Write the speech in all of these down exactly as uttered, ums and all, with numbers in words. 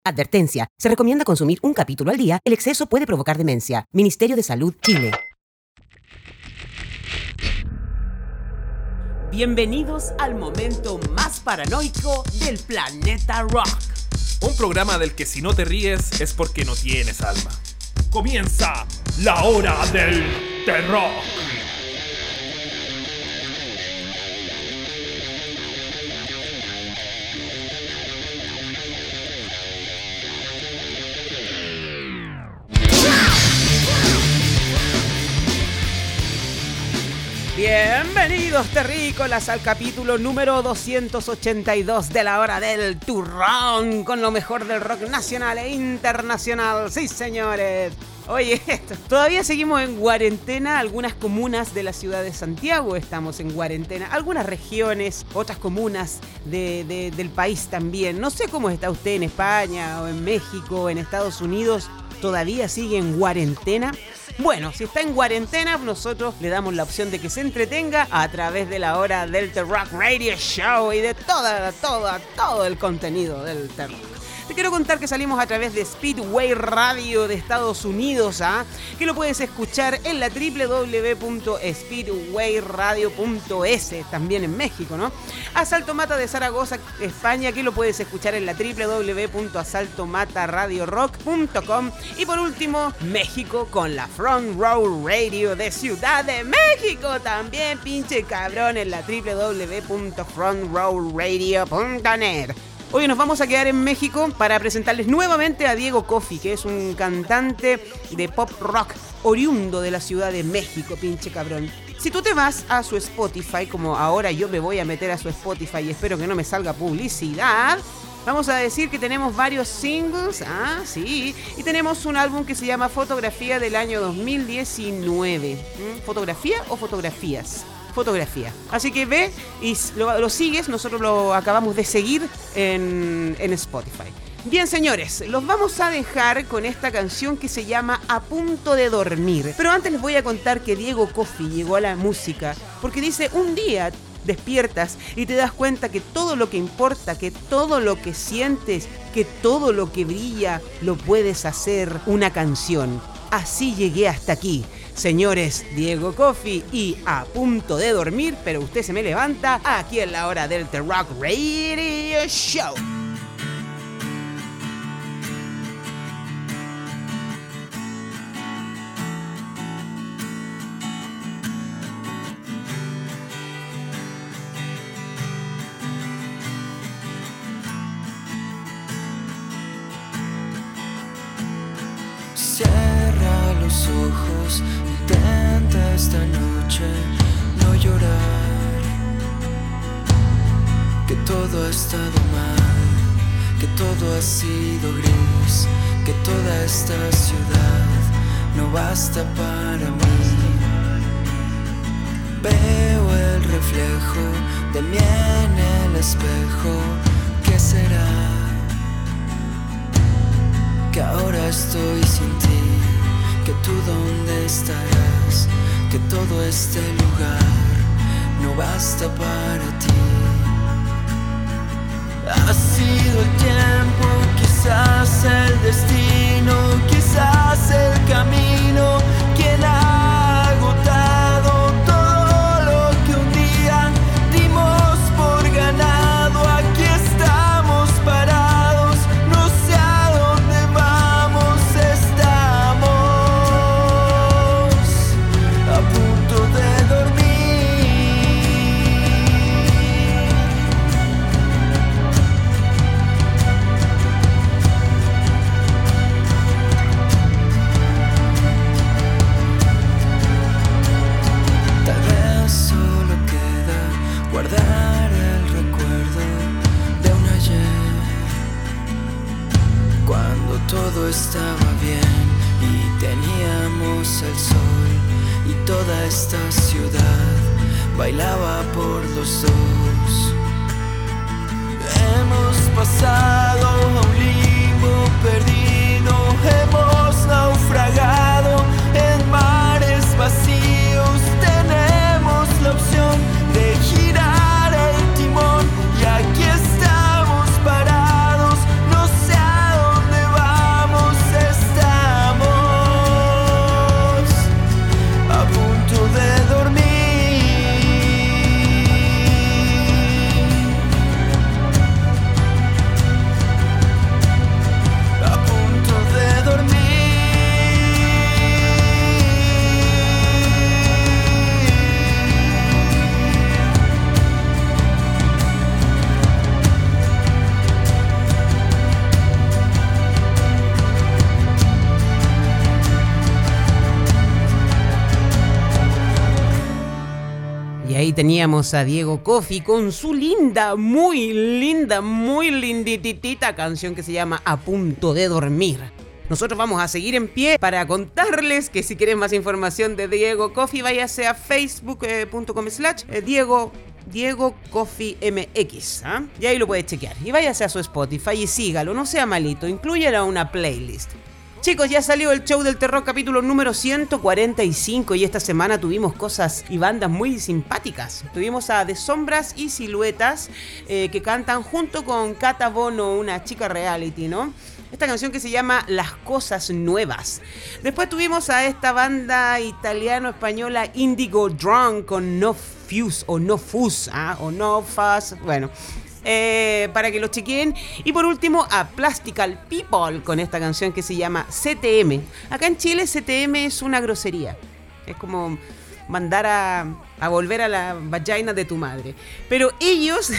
Advertencia. Se recomienda consumir un capítulo al día. El exceso puede provocar demencia. Ministerio de Salud, Chile. Bienvenidos al momento más paranoico del planeta rock. Un programa del que si no te ríes es porque no tienes alma. Comienza la hora del terror. Bienvenidos terrícolas al capítulo número doscientos ochenta y dos de la hora del turrón, con lo mejor del rock nacional e internacional. Sí, señores. Oye, esto, todavía seguimos en cuarentena. Algunas comunas de la ciudad de Santiago estamos en cuarentena. Algunas regiones, otras comunas de, de, del país también. No sé cómo está usted en España o en México o en Estados Unidos. ¿Todavía sigue en cuarentena? Bueno, si está en cuarentena, nosotros le damos la opción de que se entretenga a través de la hora del The Rock Radio Show y de toda, toda, todo el contenido del The Rock. Te quiero contar que salimos a través de Speedway Radio de Estados Unidos, ¿ah? Que lo puedes escuchar en la doble u doble u doble u punto speedway radio punto es, también en México, ¿no? Asalto Mata de Zaragoza, España, que lo puedes escuchar en la doble u doble u doble u punto asalto mata radio rock punto com. Y por último, México con la Front Row Radio de Ciudad de México, también, pinche cabrón, en la doble u doble u doble u punto front row radio punto net. Hoy nos vamos a quedar en México para presentarles nuevamente a Diego Coffey, que es un cantante de pop rock oriundo de la Ciudad de México, pinche cabrón. Si tú te vas a su Spotify, como ahora yo me voy a meter a su Spotify y espero que no me salga publicidad, vamos a decir que tenemos varios singles, ah, sí, y tenemos un álbum que se llama Fotografía del año dos mil diecinueve. ¿Mm? ¿Fotografía o fotografías? Fotografía. Así que ve y lo, lo sigues, nosotros lo acabamos de seguir en, en Spotify. Bien, señores, los vamos a dejar con esta canción que se llama A Punto de Dormir. Pero antes les voy a contar que Diego Coffey llegó a la música porque dice, un día despiertas y te das cuenta que todo lo que importa, que todo lo que sientes, que todo lo que brilla, lo puedes hacer una canción. Así llegué hasta aquí. Señores, Diego Coffey y A Punto de Dormir, pero usted se me levanta aquí en la hora del The Rock Radio Show. Cierra los ojos, intenta esta noche no llorar, que todo ha estado mal, que todo ha sido gris, que toda esta ciudad no basta para mí. Veo el reflejo de mí en el espejo, ¿qué será? Que ahora estoy sin ti, que tú dónde estarás, que todo este lugar no basta para ti. Ha sido el tiempo, quizás el destino, quizás el camino, quien ha agotado todo lo que un día dimos por ganado. Aquí estamos parados, no sé a dónde vamos, estamos a punto de dormir. Tal vez solo queda guardar el recuerdo de un ayer, cuando todo estaba bien y teníamos el sol y toda esta ciudad bailaba por los dos. Hemos pasado a un limbo perdido, hemos naufragado en mares vacíos. Tenemos la opción de girar el timón y aquí estamos parados, no sé a dónde ahí teníamos a Diego Coffey con su linda, muy linda, muy lindititita canción que se llama A Punto de Dormir. Nosotros vamos a seguir en pie para contarles que si quieren más información de Diego Coffey, váyase a facebook punto com slash Diego Diego Coffey M X, ¿eh? Y ahí lo puede chequear. Y váyase a su Spotify y sígalo, no sea malito, inclúyelo a una playlist. Chicos, ya salió el Show del Terror capítulo número ciento cuarenta y cinco y esta semana tuvimos cosas y bandas muy simpáticas. Tuvimos a De Sombras y Siluetas eh, que cantan junto con Cata Bono, una chica reality, ¿no? Esta canción que se llama Las Cosas Nuevas. Después tuvimos a esta banda italiano-española Indigo Drunk con No Fuse o No Fuzz, ¿ah? o No Fuzz, bueno... Eh, para que lo chequeen. Y por último a Plastical People con esta canción que se llama C T M. Acá en Chile C T M es una grosería, es como mandar a, a volver a la vagina de tu madre, pero ellos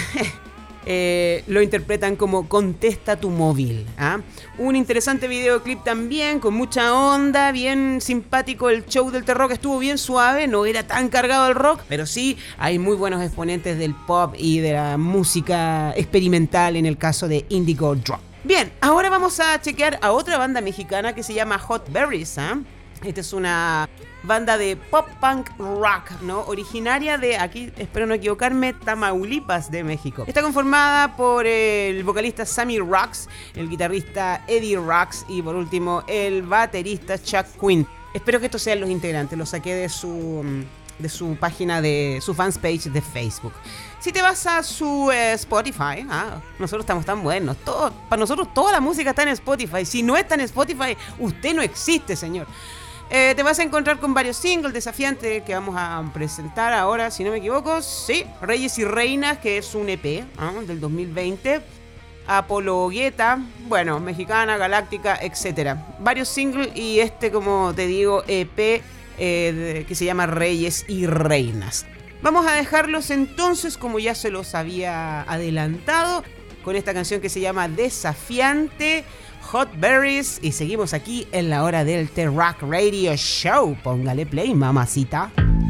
eh, lo interpretan como Contesta tu móvil, ¿ah? Un interesante videoclip también, con mucha onda, bien simpático. El Show del Terror que estuvo bien suave, no era tan cargado el rock, pero sí hay muy buenos exponentes del pop y de la música experimental en el caso de Indigo Drunk. Bien, ahora vamos a chequear a otra banda mexicana que se llama Hot Berries, ¿eh? Esta es una banda de pop punk rock, ¿no? Originaria de, aquí espero no equivocarme, Tamaulipas de México. Está conformada por el vocalista Sammy Rocks, el guitarrista Eddie Rocks y por último el baterista Chuck Quinn. Espero que estos sean los integrantes, los saqué de su, de su página, de su fans page de Facebook. Si te vas a su eh, Spotify, ah, nosotros estamos tan buenos, todo, para nosotros toda la música está en Spotify. Si no está en Spotify, usted no existe, señor. Eh, te vas a encontrar con varios singles desafiantes que vamos a presentar ahora, si no me equivoco. Sí, Reyes y Reinas, que es un E P ¿eh? del dos mil veinte. Apologueta, bueno, Mexicana, Galáctica, etcétera. Varios singles y este, como te digo, E P eh, de, que se llama Reyes y Reinas. Vamos a dejarlos entonces, como ya se los había adelantado, con esta canción que se llama Desafiante, Hot Berries, y seguimos aquí en la hora del T-Rock Radio Show. Póngale play, mamacita.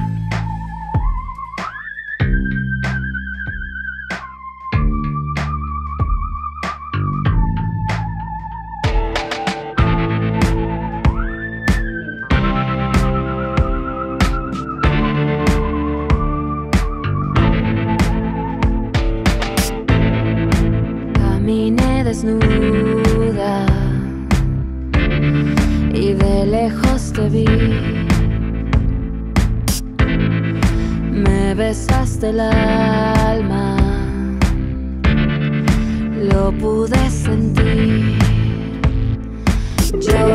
Caminé desnuda y de lejos te vi. Me besaste el alma, lo pude sentir. Yo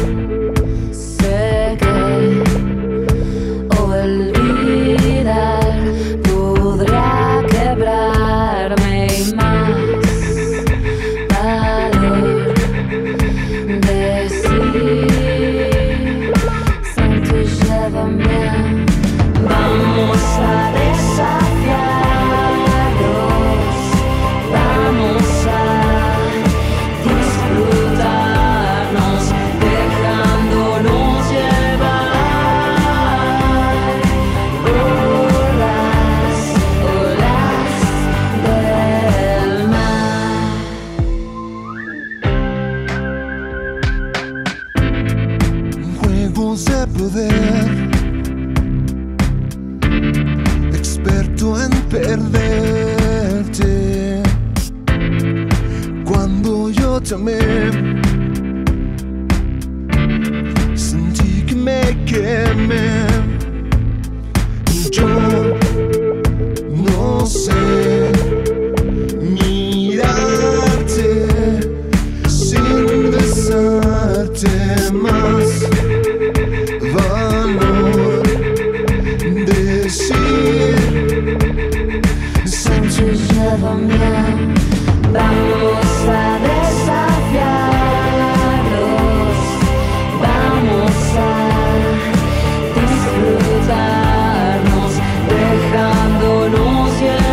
sé que olvidar podrá quebrarme y más valor decir. Santo, llévame, vamos a desafiarlos, vamos a disfrutarnos, dejándonos llevar por las olas del mar. Juegos de poder, experto en perderte. Cuando yo te amé, sentí que me quemé. Yo no sé mirarte sin besarte más. Valor decir, Santo, llévame, vamos a desafiarlos, vamos a disfrutarnos, dejándonos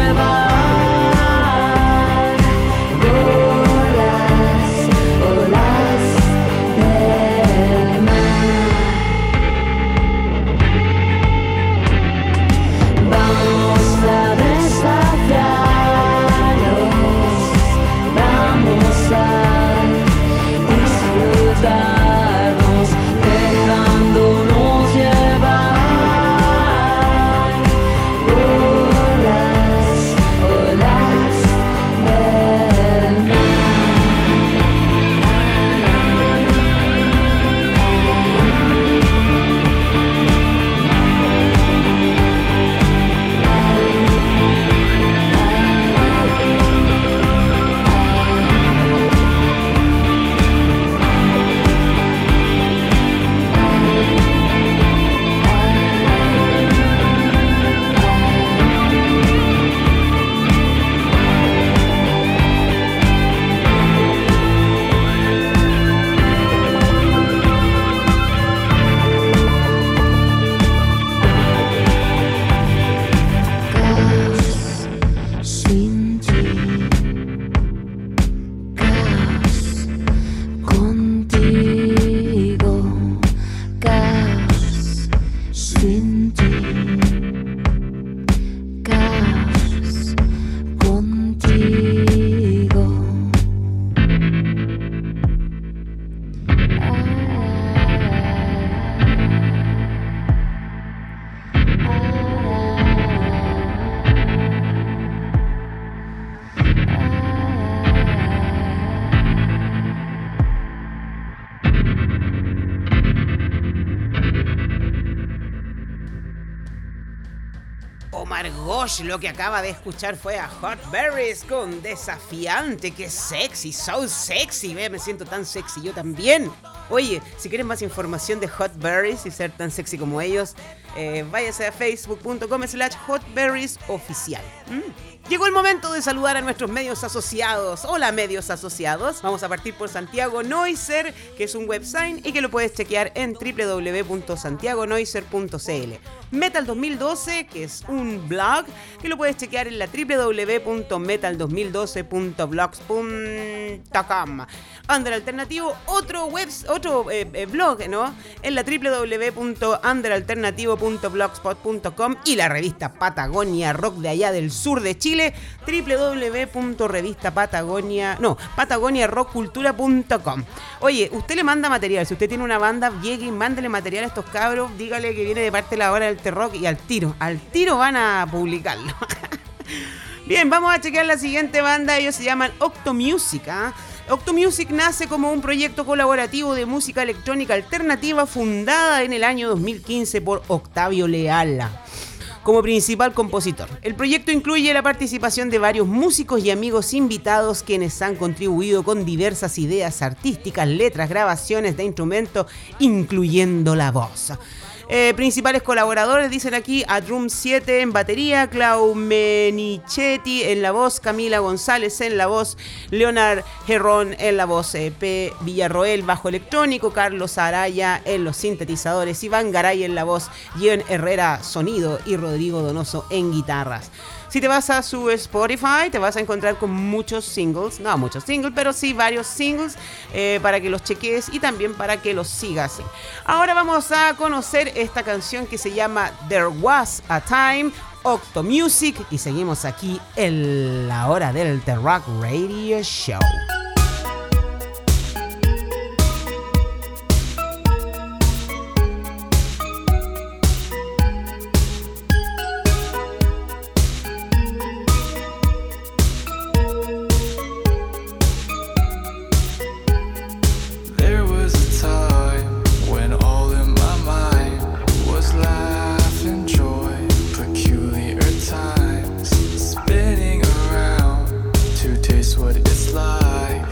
llevar por las olas del gosh, lo que acaba de escuchar fue a Hot Berries con Desafiante. ¡Qué sexy! ¡So sexy! Ve, me siento tan sexy yo también. Oye, si quieres más información de Hot Berries y ser tan sexy como ellos, eh, váyase a facebook.com slash hotberriesoficial. ¿Mm? Llegó el momento de saludar a nuestros medios asociados. Hola, medios asociados. Vamos a partir por Santiago Noiser, que es un website y que lo puedes chequear en doble u doble u doble u punto santiago noiser punto c l. Metal dos mil doce, que es un blog que lo puedes chequear en la doble u doble u doble u punto metal dos mil doce punto blogs punto com. Under Alternativo, otro web, otro eh, eh, blog, ¿no? En la doble u doble u doble u punto under alternativo punto blogspot punto com y la revista Patagonia Rock de allá del sur de Chile, doble u doble u doble u punto revista Patagonia, no, patagonia rock cultura punto com. Oye, usted le manda material, si usted tiene una banda, llegue y mándele material a estos cabros, dígale que viene de parte de la hora del T-Rock y al tiro, al tiro van a publicarlo. Bien, vamos a chequear la siguiente banda, ellos se llaman Octomusic, ¿eh? Octomusic nace como un proyecto colaborativo de música electrónica alternativa fundada en el año dos mil quince por Octavio Leal como principal compositor. El proyecto incluye la participación de varios músicos y amigos invitados quienes han contribuido con diversas ideas artísticas, letras, grabaciones de instrumentos, incluyendo la voz. Eh, principales colaboradores, dicen aquí, a Drum siete en batería, Clau Menichetti en la voz, Camila González en la voz, Leonard Gerrón en la voz, eh, P. Villarroel bajo electrónico, Carlos Araya en los sintetizadores, Iván Garay en la voz, Gian Herrera sonido y Rodrigo Donoso en guitarras. Si te vas a su Spotify, te vas a encontrar con muchos singles, no muchos singles, pero sí varios singles eh, para que los cheques y también para que los sigas. Ahora vamos a conocer esta canción que se llama There Was a Time, Octomusic, y seguimos aquí en la hora del The Rock Radio Show. What it's like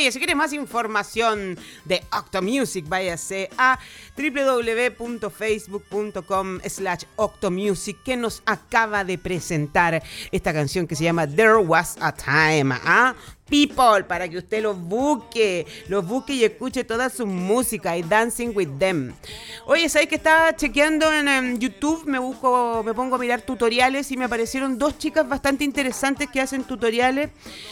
Oye, si quieres más información de Octomusic, váyase a doble u doble u doble u punto facebook punto com slash Octomusic, que nos acaba de presentar esta canción que se llama There Was a Time. ¿Ah? People, para que usted los busque, los busque y escuche toda su música y Dancing with Them. Oye, ¿sabes que estaba chequeando en, en YouTube? Me busco, me pongo a mirar tutoriales y me aparecieron dos chicas bastante interesantes que hacen tutoriales.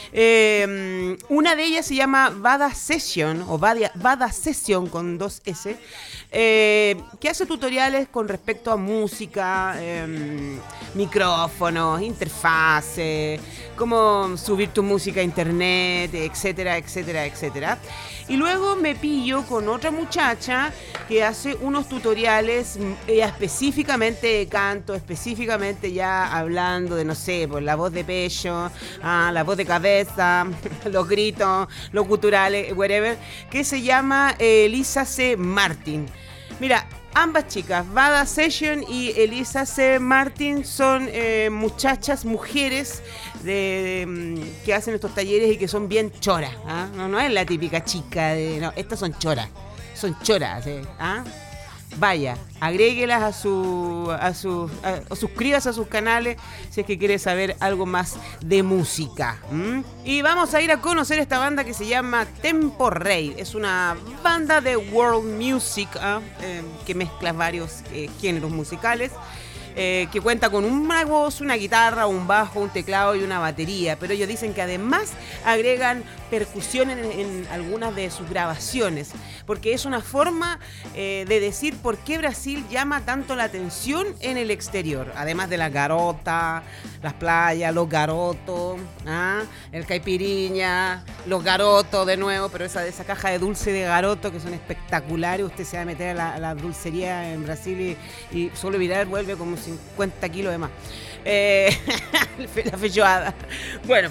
Eh, una de ellas se llama Vada Session, o Vada, Vada Session con dos S, eh, que hace tutoriales con respecto a música, eh, micrófonos, interfaces, cómo subir tu música a internet, etcétera, etcétera, etcétera. Y luego me pillo con otra muchacha que hace unos tutoriales eh, específicamente de canto, específicamente ya hablando de, no sé, pues la voz de pecho, ah, la voz de cabeza, los gritos, los guturales, whatever, que se llama eh, Elisa C. Martin. Mira, ambas chicas, Vada Session y Elisa C. Martin, son eh, muchachas, mujeres de, de, que hacen estos talleres y que son bien choras. ¿Ah? No, no es la típica chica, de, no, estas son choras, son choras. ¿eh? ¿Ah? Vaya, agréguelas a su, a sus, a, o suscríbase a sus canales si es que quiere saber algo más de música. ¿Mm? Y vamos a ir a conocer esta banda que se llama Tempo Rey. Es una banda de world music ¿eh? Eh, que mezcla varios eh, géneros musicales. Eh, que cuenta con una voz, una guitarra, un bajo, un teclado y una batería, pero ellos dicen que además agregan percusión en, en algunas de sus grabaciones, porque es una forma eh, de decir por qué Brasil llama tanto la atención en el exterior, además de las garotas, las playas, los garotos, ¿ah? El caipiriña, los garotos de nuevo, pero esa de esa caja de dulce de garoto que son espectaculares. Usted se va a meter a la, a la dulcería en Brasil y, y solo mirar vuelve como cincuenta kilos de más. Eh, la feijoada. Bueno,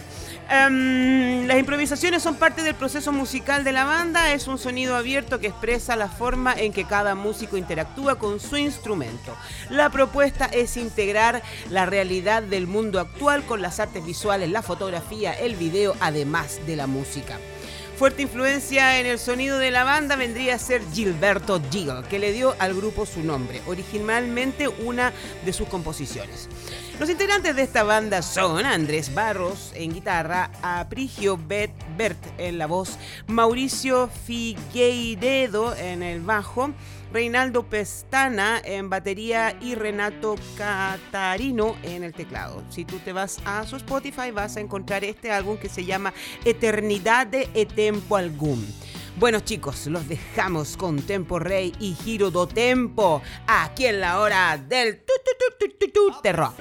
um, las improvisaciones son parte del proceso musical de la banda. Es un sonido abierto que expresa la forma en que cada músico interactúa con su instrumento. La propuesta es integrar la realidad del mundo actual con las artes visuales, la fotografía, el video, además de la música. Fuerte influencia en el sonido de la banda vendría a ser Gilberto Gil, que le dio al grupo su nombre, originalmente una de sus composiciones. Los integrantes de esta banda son Andrés Barros en guitarra, Aprigio Bet Bert en la voz, Mauricio Figueiredo en el bajo, Reinaldo Pestana en batería y Renato Catarino en el teclado. Si tú te vas a su Spotify vas a encontrar este álbum que se llama Eternidad de e Tempo Algum. Bueno chicos, los dejamos con Tempo Rey y Giro do Tempo aquí en la hora del tu tu tu tu tu tu de rock.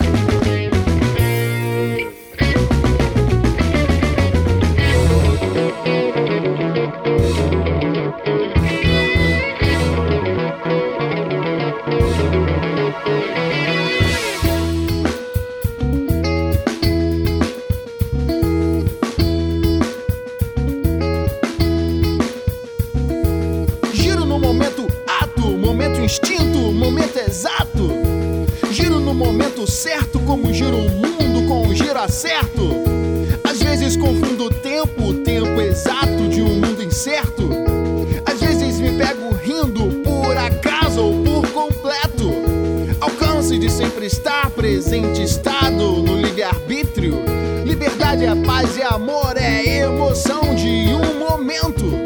Instinto, momento exato. Giro no momento certo, como gira o mundo com o giro acerto. Às vezes confundo o tempo, o tempo exato de um mundo incerto. Às vezes me pego rindo, por acaso ou por completo. Alcance de sempre estar presente, estado no livre-arbítrio. Liberdade é paz e amor, é emoção de um momento.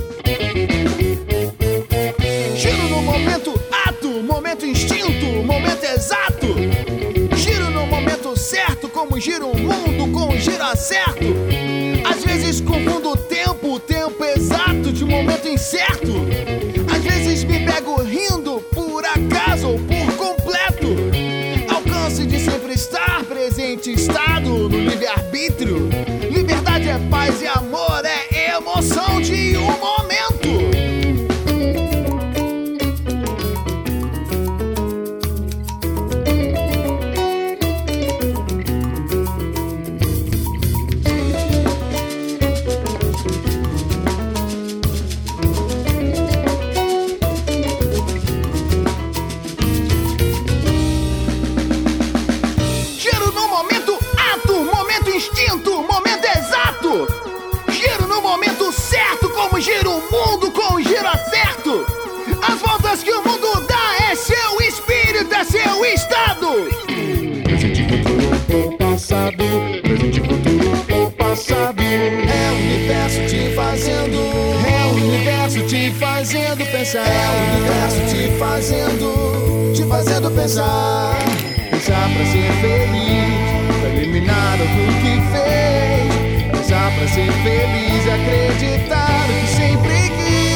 Momento ato, momento instinto, momento exato. Giro no momento certo, como gira o mundo com o giro acerto. Às vezes confundo o tempo, o tempo exato de um momento incerto. Às vezes me pego rindo, por acaso ou por completo. Alcance de sempre estar presente, estado no livre-arbítrio. Liberdade é paz e amor, é emoção de um momento. Momento certo. seu estado. Presente, futuro, passado. Presente, futuro, passado. É o universo te fazendo, é o universo te fazendo pensar, é o universo te fazendo, te fazendo pensar. Pensar pra ser feliz, pra eliminar tudo que fez. Pensar pra ser feliz e acreditar no que sempre quis.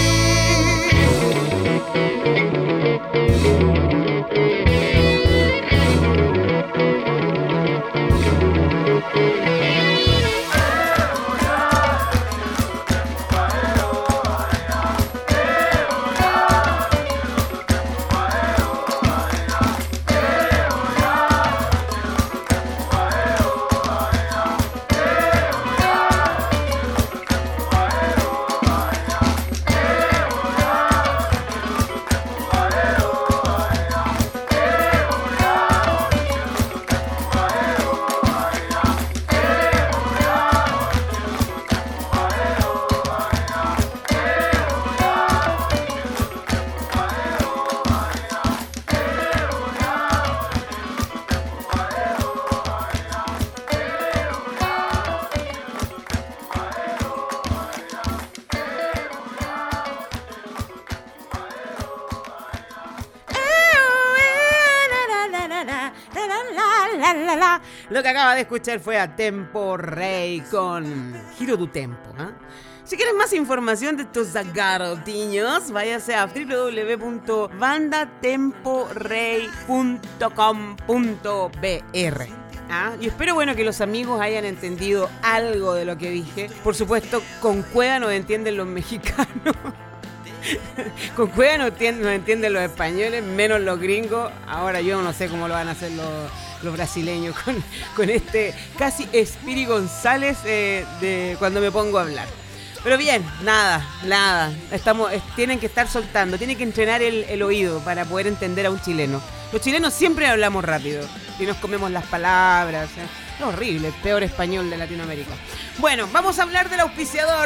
Lo que acaba de escuchar fue a Tempo Rey con Giro tu Tempo, ¿eh? Si quieres más información de estos garotiños, váyase a w w w punto banda tempo rey punto com punto b r. ¿Ah? Y espero, bueno, que los amigos hayan entendido algo de lo que dije. Por supuesto, con Cueva no entienden los mexicanos. Con Cueva no entienden, no entienden los españoles, menos los gringos. Ahora yo no sé cómo lo van a hacer los, los brasileños con, con este casi Espiri González eh, de cuando me pongo a hablar. Pero bien, nada, nada. Estamos, es, tienen que estar soltando, tienen que entrenar el, el oído para poder entender a un chileno. Los chilenos siempre hablamos rápido y nos comemos las palabras. ¿eh? Es horrible, el peor español de Latinoamérica. Bueno, vamos a hablar del auspiciador.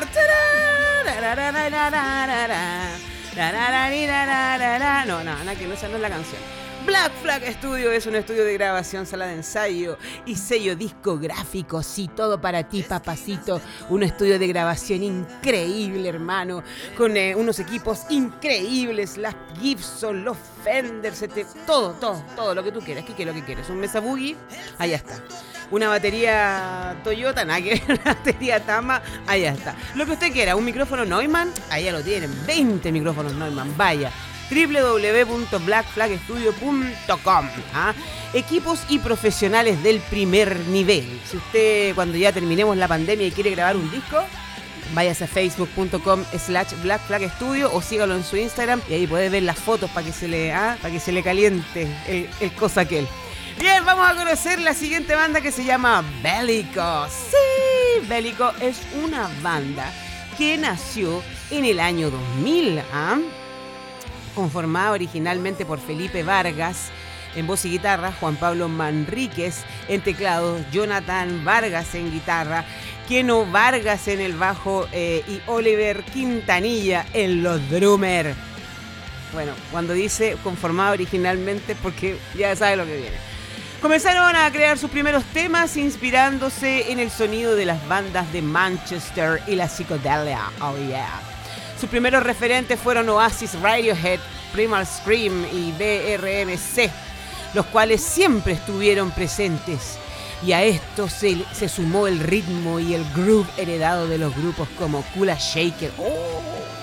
No, no, nada, que no, esa no es la canción. Black Flag Studio es un estudio de grabación, sala de ensayo y sello discográfico. Sí, todo para ti, papacito. Un estudio de grabación increíble, hermano. Con eh, unos equipos increíbles. Las Gibson, los Fender, te... todo, todo, todo lo que tú quieras. ¿Qué es lo que quieres? Un Mesa Boogie, allá está. Una batería Toyota, nada que ver, una batería Tama, allá está. Lo que usted quiera, un micrófono Neumann, allá lo tienen. veinte micrófonos Neumann, vaya. w w w punto black flag studio punto com. ¿ah? Equipos y profesionales del primer nivel. Si usted, cuando ya terminemos la pandemia y quiere grabar un disco, váyase a facebook punto com slash black flag studio o sígalo en su Instagram y ahí puede ver las fotos para que se le, ¿ah? para que se le caliente el, el cosa aquel. Bien, vamos a conocer la siguiente banda que se llama Bélico. Sí, Bélico es una banda que nació en el año dos mil, ¿ah? conformada originalmente por Felipe Vargas en voz y guitarra, Juan Pablo Manríquez en teclados, Jonathan Vargas en guitarra, Keno Vargas en el bajo eh, y Oliver Quintanilla en los drummers. Bueno, cuando dice conformada originalmente, porque ya sabe lo que viene. Comenzaron a crear sus primeros temas inspirándose en el sonido de las bandas de Manchester y la psicodelia. Oh yeah. Sus primeros referentes fueron Oasis, Radiohead, Primal Scream y B R M C, los cuales siempre estuvieron presentes. Y a esto se, se sumó el ritmo y el groove heredado de los grupos como Kula Shaker. Oh,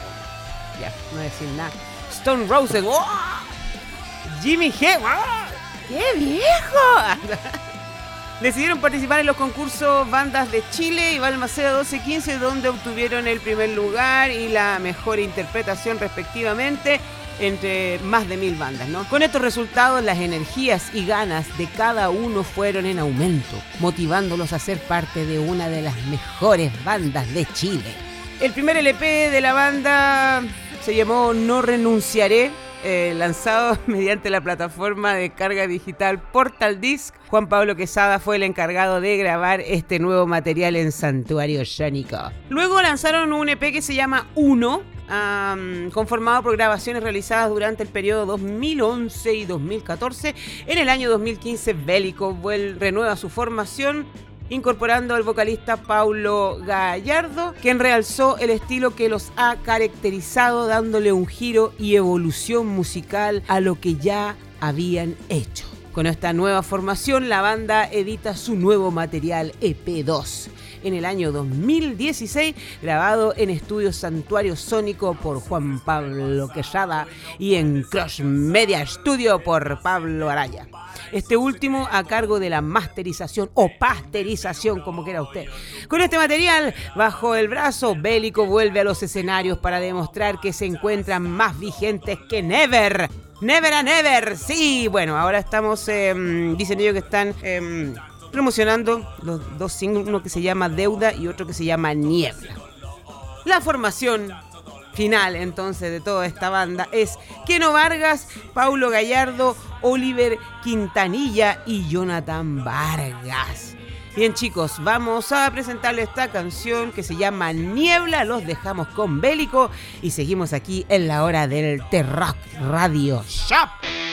ya, no decir nada. Stone Roses. Oh, Jimmy G. Oh, ¡qué viejo! Decidieron participar en los concursos Bandas de Chile y Balmaceda doce quince, donde obtuvieron el primer lugar y la mejor interpretación respectivamente entre más de mil bandas, ¿no? Con estos resultados, las energías y ganas de cada uno fueron en aumento, motivándolos a ser parte de una de las mejores bandas de Chile. El primer L P de la banda se llamó No Renunciaré, Eh, lanzado mediante la plataforma de carga digital Portal Disc. Juan Pablo Quesada fue el encargado de grabar este nuevo material en Santuario Sónico. Luego lanzaron un E P que se llama Uno, um, conformado por grabaciones realizadas durante el periodo dos mil once y dos mil catorce. En el año dos mil quince, Bélico vuelve, renueva su formación, incorporando al vocalista Paulo Gallardo, quien realzó el estilo que los ha caracterizado, dándole un giro y evolución musical a lo que ya habían hecho. Con esta nueva formación, la banda edita su nuevo material E P dos en el año dos mil dieciséis, grabado en Estudios Santuario Sónico por Juan Pablo Quesada y en Crush Media Studio por Pablo Araya. Este último a cargo de la masterización o pasterización, como quiera usted. Con este material bajo el brazo, Bélico vuelve a los escenarios para demostrar que se encuentran más vigentes que never. Never a never, sí. Bueno, ahora estamos, eh, dicen ellos que están eh, promocionando los dos singles, uno que se llama Deuda y otro que se llama Niebla. La formación final, entonces, de toda esta banda es Keno Vargas, Paulo Gallardo, Oliver Quintanilla y Jonathan Vargas. Bien, chicos, vamos a presentarles esta canción que se llama Niebla. Los dejamos con Bélico y seguimos aquí en la hora del T-Rock Radio Shop.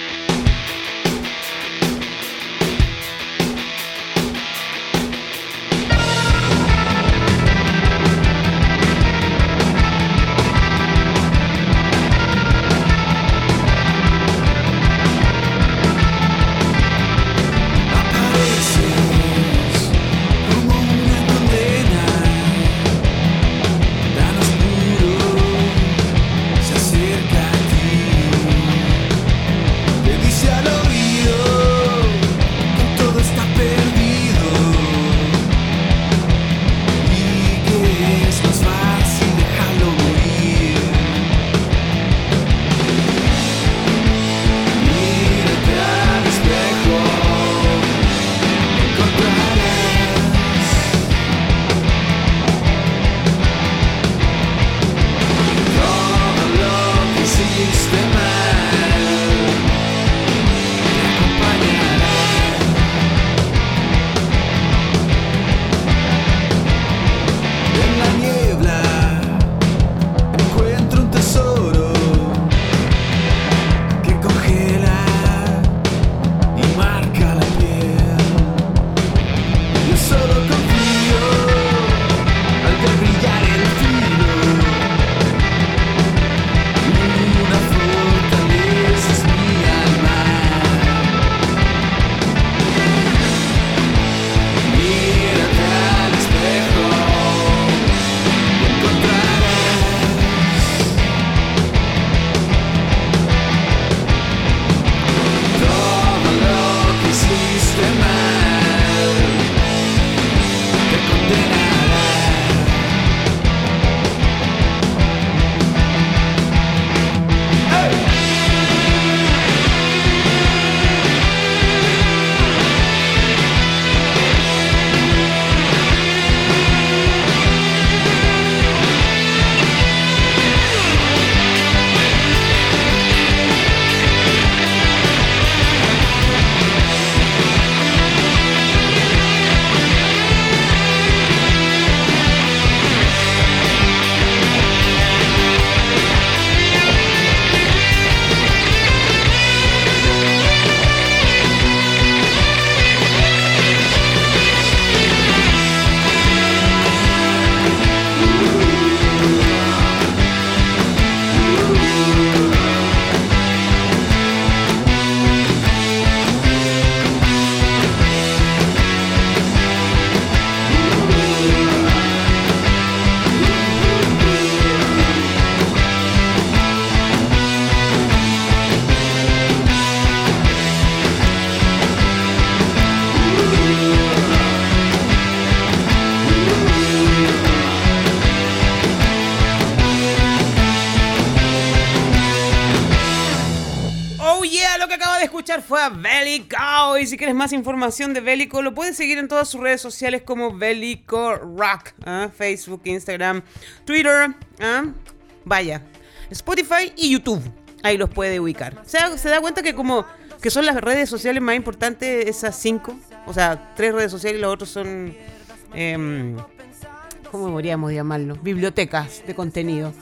Fue a Bélico, y si quieres más información de Bélico lo puedes seguir en todas sus redes sociales como Bélico Rock, ¿eh? Facebook, Instagram, Twitter, ¿eh? Vaya, Spotify y YouTube, ahí los puede ubicar. Se da, se da cuenta que como que son las redes sociales más importantes, esas cinco, o sea, tres redes sociales y los otros son, eh, ¿cómo podríamos llamarlo? Bibliotecas de contenido.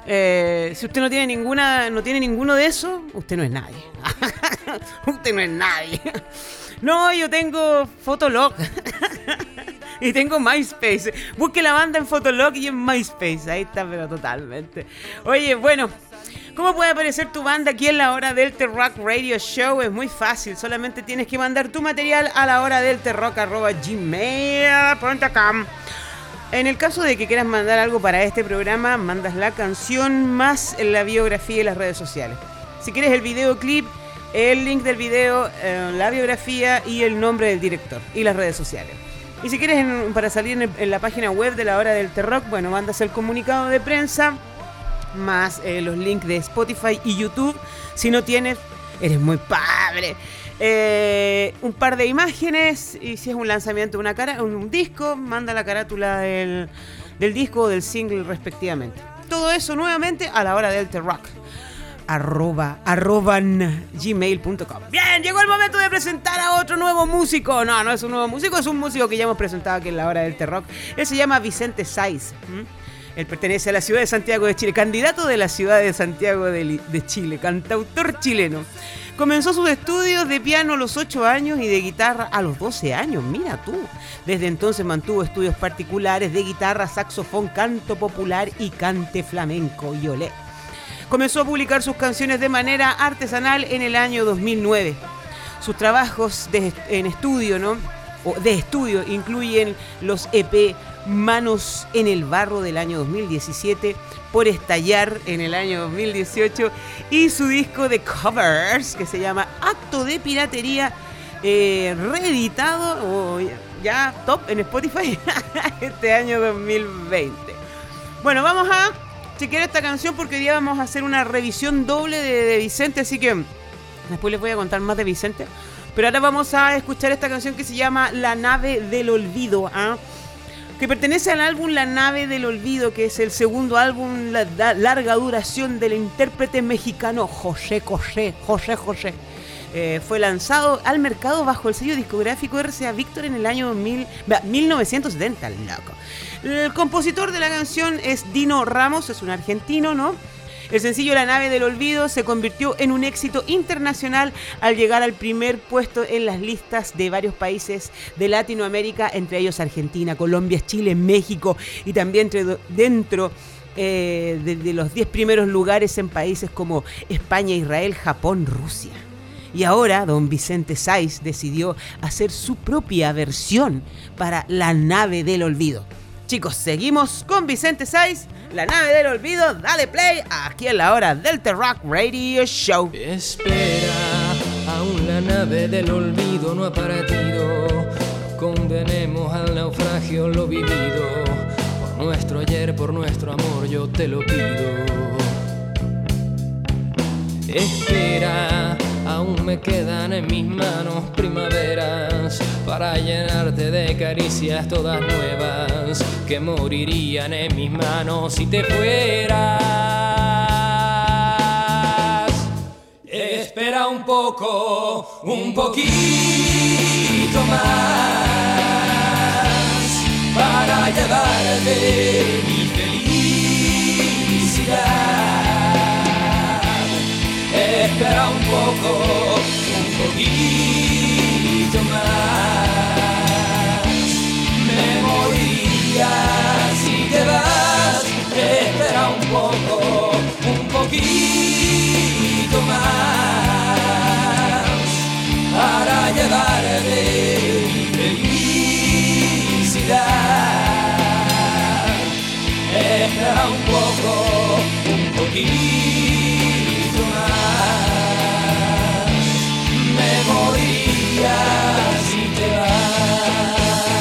Eh, si usted no tiene ninguna, no tiene ninguno de esos, usted no es nadie. Usted no es nadie. No, yo tengo Fotolog. Y tengo MySpace. Busque la banda en Fotolog y en MySpace. Ahí está, pero totalmente. Oye, bueno, ¿cómo puede aparecer tu banda aquí en la Hora del T-Rock Radio Show? Es muy fácil. Solamente tienes que mandar tu material a la hora del T-Rock arroba gmail punto com. En el caso de que quieras mandar algo para este programa, mandas la canción más la biografía y las redes sociales. Si quieres el videoclip, el link del video, eh, la biografía y el nombre del director y las redes sociales. Y si quieres en, para salir en, el, en la página web de la Hora del T-Rock, bueno, mandas el comunicado de prensa más eh, los links de Spotify y YouTube. Si no tienes, eres muy padre. Eh, un par de imágenes, y si es un lanzamiento de una cara, un disco, manda la carátula del, del disco o del single respectivamente. Todo eso nuevamente a la Hora del T-Rock arroba, arroba gmail punto com. Bien, llegó el momento de presentar a otro nuevo músico. No, no es un nuevo músico, es un músico que ya hemos presentado aquí en la Hora del T-Rock. Él se llama Vicente Sáiz. ¿Mm? Él pertenece a la ciudad de Santiago de Chile, candidato de la ciudad de Santiago de, de Chile, cantautor chileno. Comenzó sus estudios de piano a los ocho años y de guitarra a los doce años, mira tú. Desde entonces mantuvo estudios particulares de guitarra, saxofón, canto popular y cante flamenco y olé. Comenzó a publicar sus canciones de manera artesanal en el año dos mil nueve. Sus trabajos de, en estudio, ¿no? O de estudio incluyen los E P Manos en el Barro del año dos mil diecisiete, Por Estallar en el año dos mil dieciocho y su disco de covers que se llama Acto de Piratería, eh, reeditado o ya top en Spotify este año dos mil veinte. Bueno, vamos a chequear esta canción porque hoy día vamos a hacer una revisión doble de, de Vicente, así que después les voy a contar más de Vicente. Pero ahora vamos a escuchar esta canción que se llama La Nave del Olvido, ¿eh? que pertenece al álbum La Nave del Olvido, que es el segundo álbum la, la larga duración del intérprete mexicano José José, José José. Eh, fue lanzado al mercado bajo el sello discográfico R C A Víctor en el año mil, mil novecientos setenta, loco. El compositor de la canción es Dino Ramos, es un argentino, ¿no? El sencillo La Nave del Olvido se convirtió en un éxito internacional al llegar al primer puesto en las listas de varios países de Latinoamérica, entre ellos Argentina, Colombia, Chile, México y también entre, dentro eh, de, de los diez primeros lugares en países como España, Israel, Japón, Rusia. Y ahora don Vicente Sáiz decidió hacer su propia versión para La Nave del Olvido. Chicos, seguimos con Vicente Sáiz, La Nave del Olvido. Dale play aquí en la Hora del T-Rock Radio Show. Espera, aún la nave del olvido no ha partido. No condenemos al naufragio lo vivido. Por nuestro ayer, por nuestro amor, yo te lo pido. Espera, aún me quedan en mis manos primaveras para llenarte de caricias todas nuevas que morirían en mis manos si te fueras. Espera un poco, un poquito más para llevarte mi felicidad. Espera un poco, un poquito más. Me moriría si te vas. Espera un poco, un poquito más para llevarte mi felicidad. Espera un poco, un poquito más. Me moriría si te vas.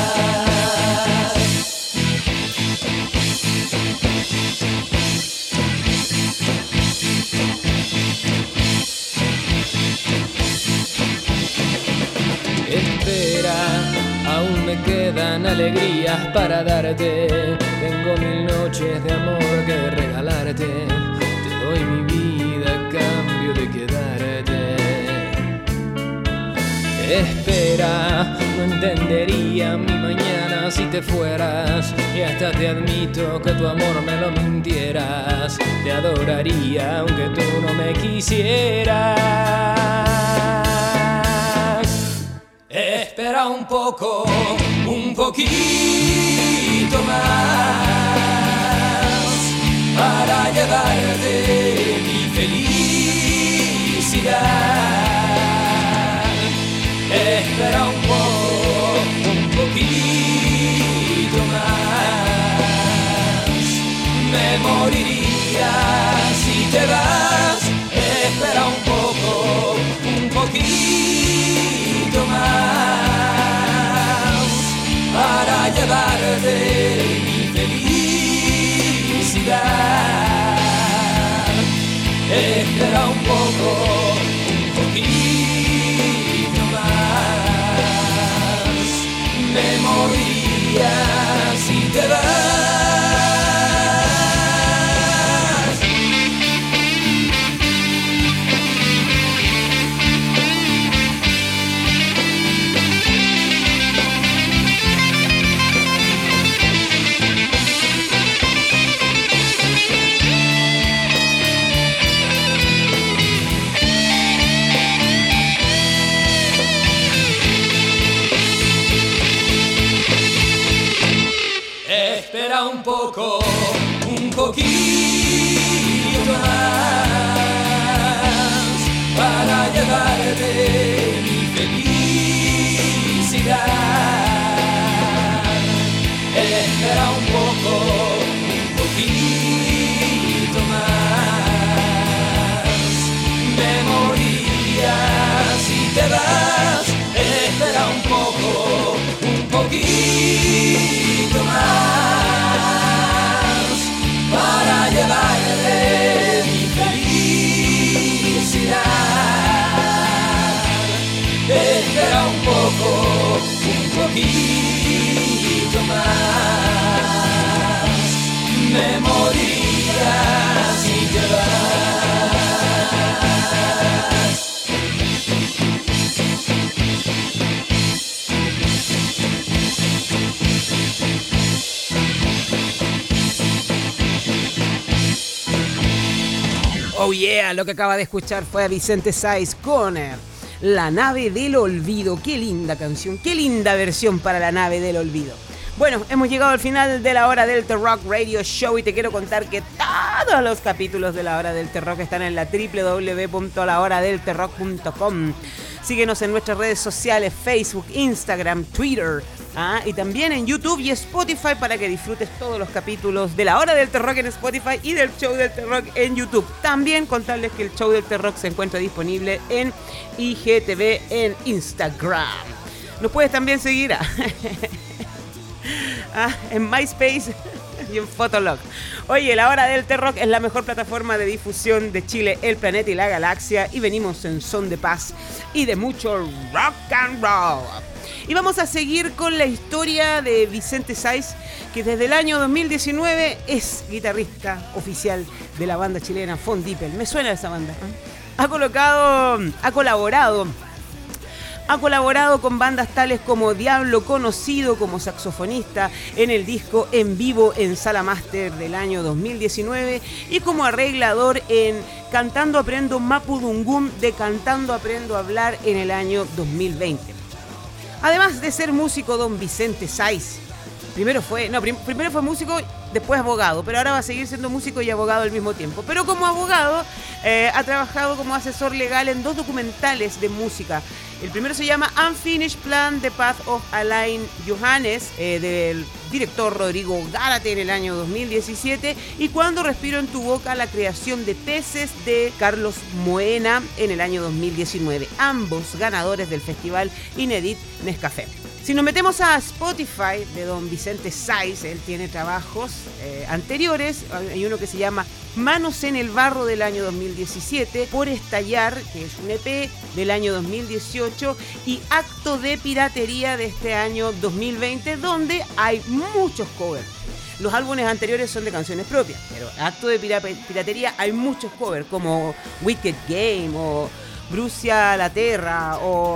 Espera, aún me quedan alegrías para darte. Tengo mil noches de amor que regalarte. Te doy mi vida a cambio de quedarte. Espera, no entendería mi mañana si te fueras. Y hasta te admito que tu amor me lo mintieras. Te adoraría aunque tú no me quisieras. Espera un poco, un poquito más, para llevarte mi felicidad. Espera un poco, un poquito más. Me moriría si te vas. Espera un poco, un poquito más, para llevarte mi felicidad. Espera un poco, un poquito más. Me moriría si te vas. Espera un poco, un poquito más, para llevarte mi felicidad. Espera un poco, un poquito más. Me moriría si te vas. Espera un poco, un poquito más, para llevarte mi felicidad. Espera un poco, un poquito más. Me moriría si te vas. Oh yeah, lo que acaba de escuchar fue a Vicente Sáiz con La Nave del Olvido. Qué linda canción, qué linda versión para La Nave del Olvido. Bueno, hemos llegado al final de la Hora del Rock Radio Show y te quiero contar que todos los capítulos de la Hora del Rock están en la doble u doble u doble u punto la hora del rock punto com. Síguenos en nuestras redes sociales, Facebook, Instagram, Twitter, ¿ah? y también en YouTube y Spotify para que disfrutes todos los capítulos de la Hora del Rock en Spotify y del Show del Rock en YouTube. También contarles que el Show del Rock se encuentra disponible en I G T V en Instagram. Nos puedes también seguir a ah, en MySpace y en Fotolog. Oye, la Hora del Rock es la mejor plataforma de difusión de Chile, el planeta y la galaxia, y venimos en son de paz y de mucho rock and roll. Y vamos a seguir con la historia de Vicente Sáiz, que desde el año dos mil diecinueve es guitarrista oficial de la banda chilena Von Diepen. Me suena esa banda. Ha colocado, ha colaborado Ha colaborado con bandas tales como Diablo Conocido como saxofonista en el disco En Vivo en Sala Master del año dos mil diecinueve y como arreglador en Cantando Aprendo Mapudungún de Cantando Aprendo a Hablar en el año dos mil veinte. Además de ser músico, don Vicente Sáiz primero fue, no, prim- primero fue músico, después abogado, pero ahora va a seguir siendo músico y abogado al mismo tiempo. Pero como abogado eh, ha trabajado como asesor legal en dos documentales de música. El primero se llama Unfinished Plan, The Path of Alain Johannes, eh, del director Rodrigo Gárate en el año dos mil diecisiete, y Cuando Respiro en tu Boca, la creación de peces de Carlos Moena en el año dos mil diecinueve, ambos ganadores del Festival Inédit Nescafé. Si nos metemos a Spotify de don Vicente Sáiz, él tiene trabajos eh, anteriores. Hay uno que se llama Manos en el Barro del año dos mil diecisiete, Por Estallar, que es un E P del año dos mil dieciocho, y Acto de Piratería de este año dos mil veinte, donde hay muchos covers. Los álbumes anteriores son de canciones propias, pero Acto de Piratería hay muchos covers, como Wicked Game, o Brucia la Terra, o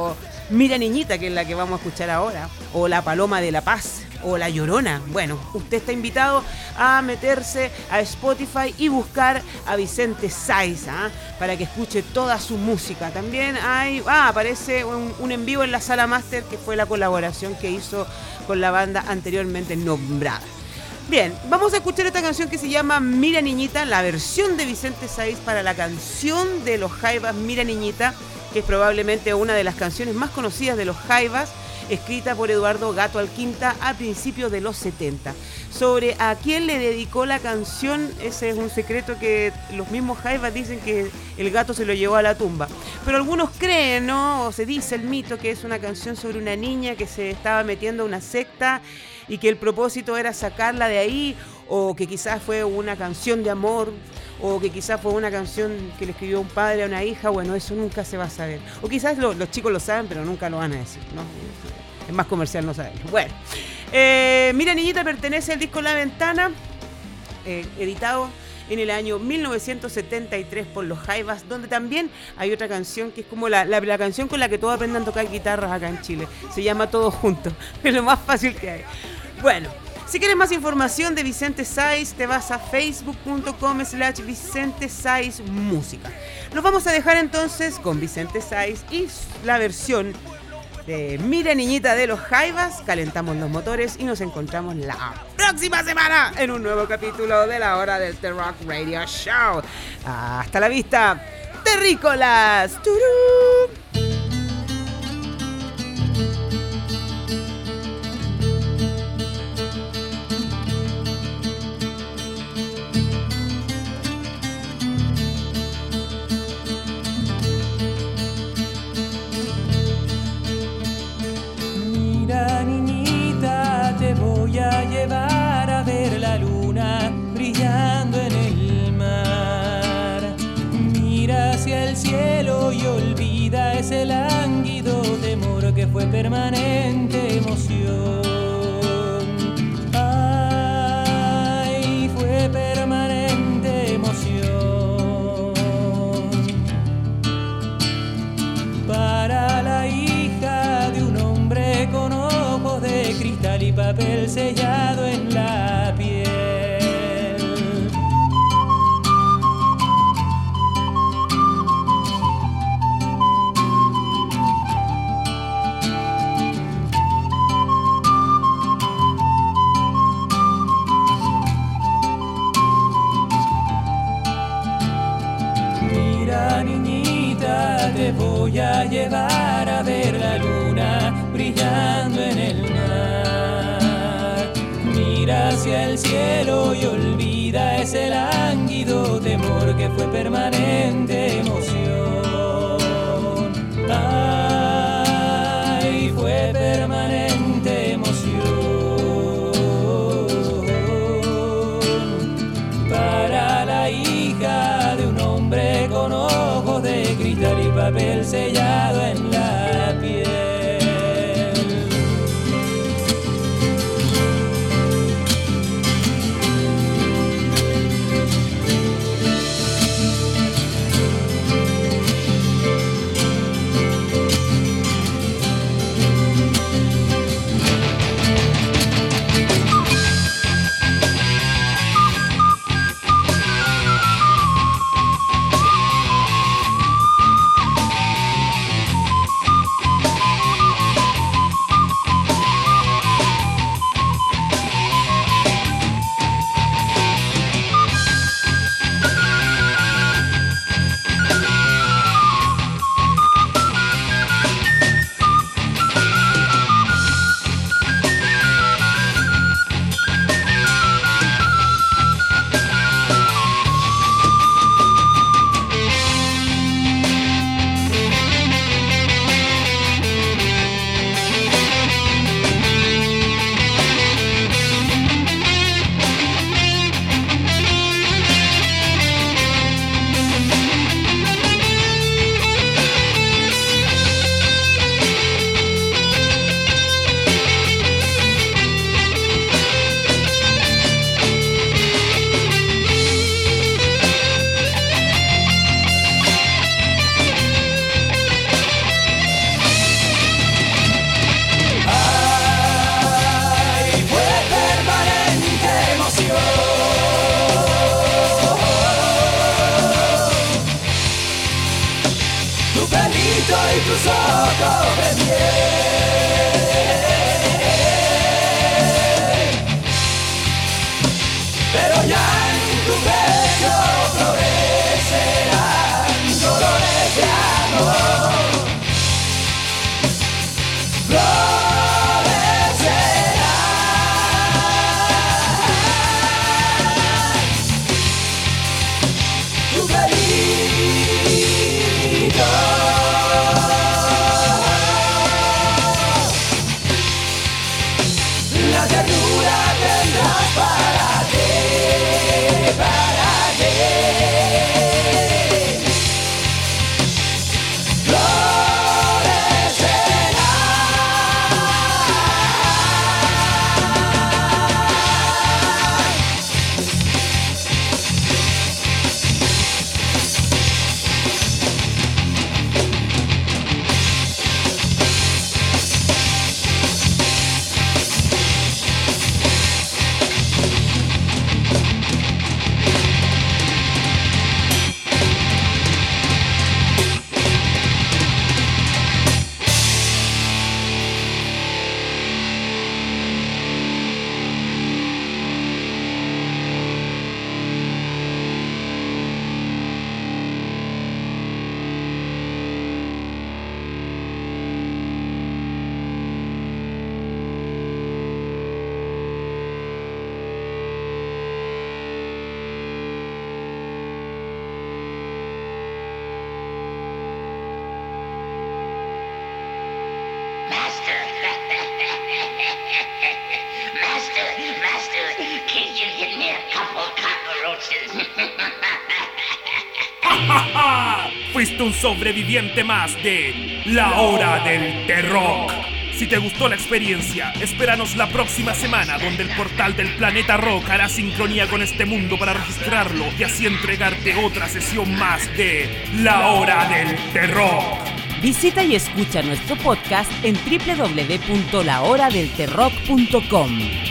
Mira Niñita, que es la que vamos a escuchar ahora, o La Paloma de la Paz, o La Llorona. Bueno, usted está invitado a meterse a Spotify y buscar a Vicente Sáiz, ¿ah? Para que escuche toda su música. También hay, ah, aparece un, un en vivo en la Sala Máster, que fue la colaboración que hizo con la banda anteriormente nombrada. Bien, vamos a escuchar esta canción que se llama Mira Niñita, la versión de Vicente Sáiz para la canción de los Jaivas, Mira Niñita, que es probablemente una de las canciones más conocidas de los Jaivas, escrita por Eduardo Gato Alquinta a principios de los setenta. Sobre a quién le dedicó la canción, ese es un secreto que los mismos Jaivas dicen que el gato se lo llevó a la tumba. Pero algunos creen, ¿no? O se dice el mito que es una canción sobre una niña que se estaba metiendo a una secta y que el propósito era sacarla de ahí, o que quizás fue una canción de amor, o que quizás fue una canción que le escribió un padre a una hija. Bueno, eso nunca se va a saber. O quizás lo, los chicos lo saben, pero nunca lo van a decir, ¿no? Es más comercial no saberlo. Bueno, eh, Mira Niñita pertenece al disco La Ventana, eh, editado en el año mil novecientos setenta y tres por los Jaivas, donde también hay otra canción que es como la, la, la canción con la que todos aprendan a tocar guitarras acá en Chile. Se llama Todos Juntos. Es lo más fácil que hay. Bueno, si quieres más información de Vicente Sáiz, te vas a facebook.com slash Vicente Sáiz Música. Nos vamos a dejar entonces con Vicente Sáiz y la versión de Mira Niñita de los Jaivas. Calentamos los motores y nos encontramos la próxima semana en un nuevo capítulo de la hora del The Rock Radio Show. Hasta la vista, terrícolas. ¡Turú! Mira, niñita, te voy a llevar a ver la luna brillando en el mar. Mira hacia el cielo y olvida ese lánguido temor que fue permanente emoción. Ay, fue permanente emoción. Para la hija de un hombre con ojos de cristal y papel sellado en la piel. Mira, niñita, te voy a llevar a ver la luna brillando en el mar. Mira hacia el cielo y olvida ese lánguido temor que fue permanente emoción. Ay, fue permanente emoción. Para la hija de un hombre con ojos de cristal y papel sellado en la piel. tus ojos de miel, pero ya en tu pecho florecerán dolores de amor. Fuiste un sobreviviente más de La Hora del Terror. Si te gustó la experiencia, espéranos la próxima semana, donde el portal del planeta Rock hará sincronía con este mundo para registrarlo y así entregarte otra sesión más de La Hora del Terror. Visita y escucha nuestro podcast en doble u doble u doble u punto la hora del terrock punto com.